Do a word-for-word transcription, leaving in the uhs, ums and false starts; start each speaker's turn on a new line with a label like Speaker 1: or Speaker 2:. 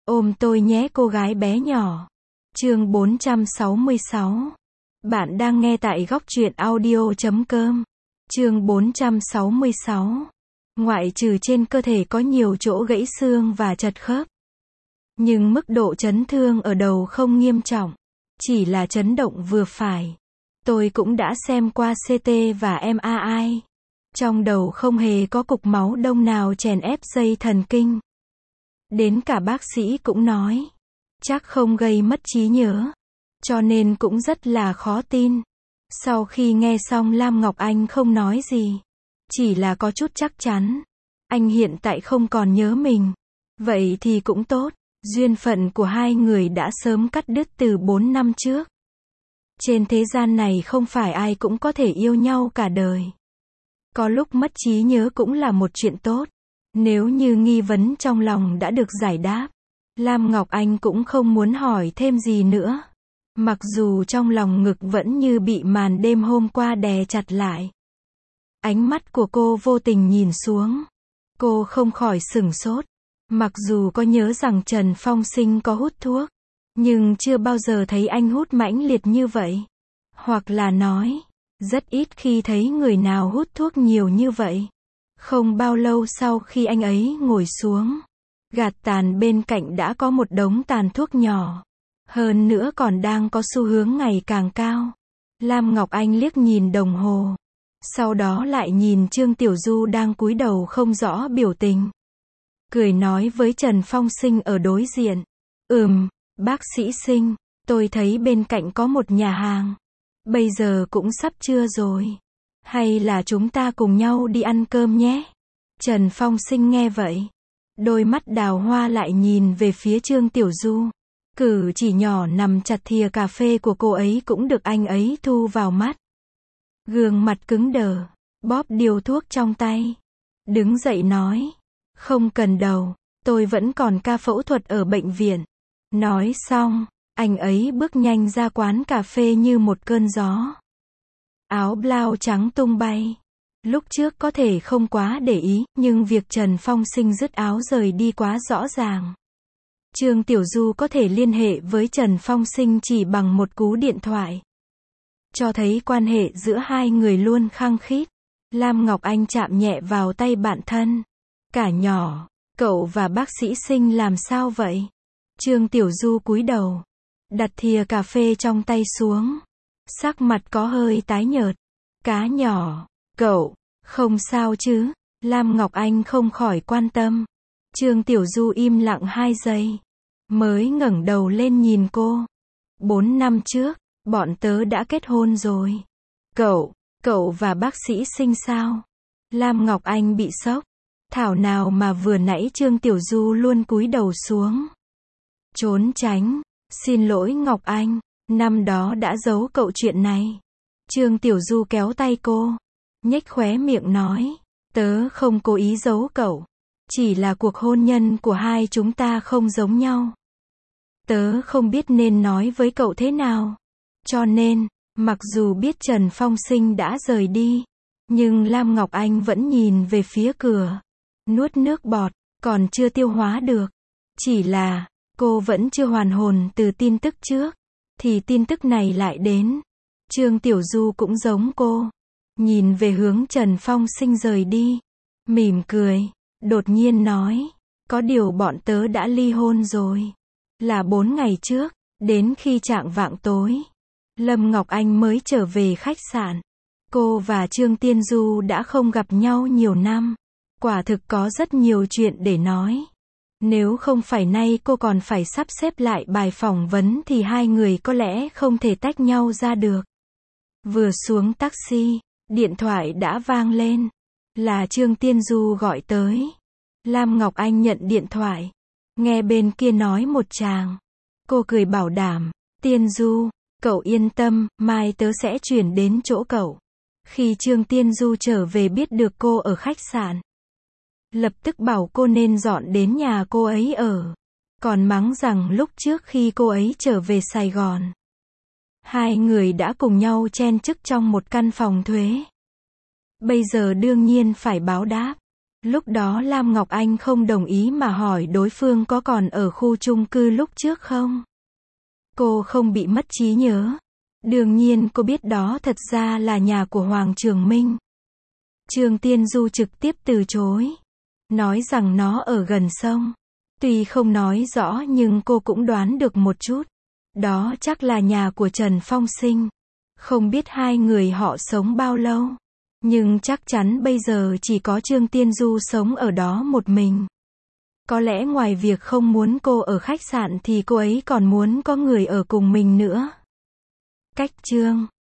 Speaker 1: Ôm tôi nhé cô gái bé nhỏ. Chương bốn trăm sáu mươi sáu. Bạn đang nghe tại góc truyện audio chấm com. Chương bốn trăm sáu mươi sáu. Ngoại trừ trên cơ thể có nhiều chỗ gãy xương và chật khớp, nhưng mức độ chấn thương ở đầu không nghiêm trọng, chỉ là chấn động vừa phải. Tôi cũng đã xem qua xê tê và em a i. Trong đầu không hề có cục máu đông nào chèn ép dây thần kinh. Đến cả bác sĩ cũng nói, chắc không gây mất trí nhớ. Cho nên cũng rất là khó tin. Sau khi nghe xong Lam Ngọc Anh không nói gì. Chỉ là có chút chắc chắn. Anh hiện tại không còn nhớ mình. Vậy thì cũng tốt. Duyên phận của hai người đã sớm cắt đứt từ bốn năm trước. Trên thế gian này không phải ai cũng có thể yêu nhau cả đời. Có lúc mất trí nhớ cũng là một chuyện tốt. Nếu như nghi vấn trong lòng đã được giải đáp, Lam Ngọc Anh cũng không muốn hỏi thêm gì nữa. Mặc dù trong lòng ngực vẫn như bị màn đêm hôm qua đè chặt lại. Ánh mắt của cô vô tình nhìn xuống. Cô không khỏi sửng sốt. Mặc dù có nhớ rằng Trần Phong Sinh có hút thuốc, nhưng chưa bao giờ thấy anh hút mãnh liệt như vậy. Hoặc là nói, rất ít khi thấy người nào hút thuốc nhiều như vậy. Không bao lâu sau khi anh ấy ngồi xuống, gạt tàn bên cạnh đã có một đống tàn thuốc nhỏ. Hơn nữa còn đang có xu hướng ngày càng cao. Lam Ngọc Anh liếc nhìn đồng hồ. Sau đó lại nhìn Trương Tiểu Du đang cúi đầu không rõ biểu tình. Cười nói với Trần Phong Sinh ở đối diện. Ừm, bác sĩ Sinh, tôi thấy bên cạnh có một nhà hàng. Bây giờ cũng sắp trưa rồi. Hay là chúng ta cùng nhau đi ăn cơm nhé? Trần Phong Sinh nghe vậy. Đôi mắt đào hoa lại nhìn về phía Trương Tiểu Du. Cử chỉ nhỏ nằm chặt thìa cà phê của cô ấy cũng được anh ấy thu vào mắt. Gương mặt cứng đờ, bóp điếu thuốc trong tay. Đứng dậy nói. Không cần đâu, tôi vẫn còn ca phẫu thuật ở bệnh viện. Nói xong, anh ấy bước nhanh ra quán cà phê như một cơn gió. Áo blau trắng tung bay. Lúc trước có thể không quá để ý, nhưng việc Trần Phong Sinh dứt áo rời đi quá rõ ràng. Trương Tiểu Du có thể liên hệ với Trần Phong Sinh chỉ bằng một cú điện thoại. Cho thấy quan hệ giữa hai người luôn khăng khít. Lam Ngọc Anh chạm nhẹ vào tay bạn thân. Cả nhỏ, cậu và bác sĩ Sinh làm sao vậy? Trương Tiểu Du cúi đầu, đặt thìa cà phê trong tay xuống. Sắc mặt có hơi tái nhợt. Cá nhỏ, cậu, không sao chứ? Lam Ngọc Anh không khỏi quan tâm. Trương Tiểu Du im lặng hai giây, mới ngẩng đầu lên nhìn cô. Bốn năm trước, bọn tớ đã kết hôn rồi. Cậu, cậu và bác sĩ Sinh sao? Lam Ngọc Anh bị sốc. Thảo nào mà vừa nãy Trương Tiểu Du luôn cúi đầu xuống. Trốn tránh. Xin lỗi Ngọc Anh, năm đó đã giấu cậu chuyện này. Trương Tiểu Du kéo tay cô, nhếch khóe miệng nói. Tớ không cố ý giấu cậu. Chỉ là cuộc hôn nhân của hai chúng ta không giống nhau. Tớ không biết nên nói với cậu thế nào. Cho nên, mặc dù biết Trần Phong Sinh đã rời đi, nhưng Lam Ngọc Anh vẫn nhìn về phía cửa. Nuốt nước bọt, còn chưa tiêu hóa được. Chỉ là, cô vẫn chưa hoàn hồn từ tin tức trước. Thì tin tức này lại đến. Trương Tiểu Du cũng giống cô. Nhìn về hướng Trần Phong Sinh rời đi. Mỉm cười. Đột nhiên nói. Có điều bọn tớ đã ly hôn rồi. Là bốn ngày trước. Đến khi chạng vạng tối, Lâm Ngọc Anh mới trở về khách sạn. Cô và Trương Tiên Du đã không gặp nhau nhiều năm. Quả thực có rất nhiều chuyện để nói. Nếu không phải nay cô còn phải sắp xếp lại bài phỏng vấn thì hai người có lẽ không thể tách nhau ra được. Vừa xuống taxi, điện thoại đã vang lên. Là Trương Tiên Du gọi tới. Lam Ngọc Anh nhận điện thoại. Nghe bên kia nói một tràng. Cô cười bảo đảm. Tiên Du, cậu yên tâm, mai tớ sẽ chuyển đến chỗ cậu. Khi Trương Tiên Du trở về biết được cô ở khách sạn, lập tức bảo cô nên dọn đến nhà cô ấy ở. Còn mắng rằng lúc trước khi cô ấy trở về Sài Gòn, hai người đã cùng nhau chen chúc trong một căn phòng thuế. Bây giờ đương nhiên phải báo đáp. Lúc đó Lam Ngọc Anh không đồng ý mà hỏi đối phương có còn ở khu chung cư lúc trước không. Cô không bị mất trí nhớ. Đương nhiên cô biết đó thật ra là nhà của Hoàng Trường Minh. Trương Tiên Du trực tiếp từ chối. Nói rằng nó ở gần sông. Tuy không nói rõ nhưng cô cũng đoán được một chút. Đó chắc là nhà của Trần Phong Sinh. Không biết hai người họ sống bao lâu. Nhưng chắc chắn bây giờ chỉ có Trương Tiên Du sống ở đó một mình. Có lẽ ngoài việc không muốn cô ở khách sạn thì cô ấy còn muốn có người ở cùng mình nữa. Cách Trương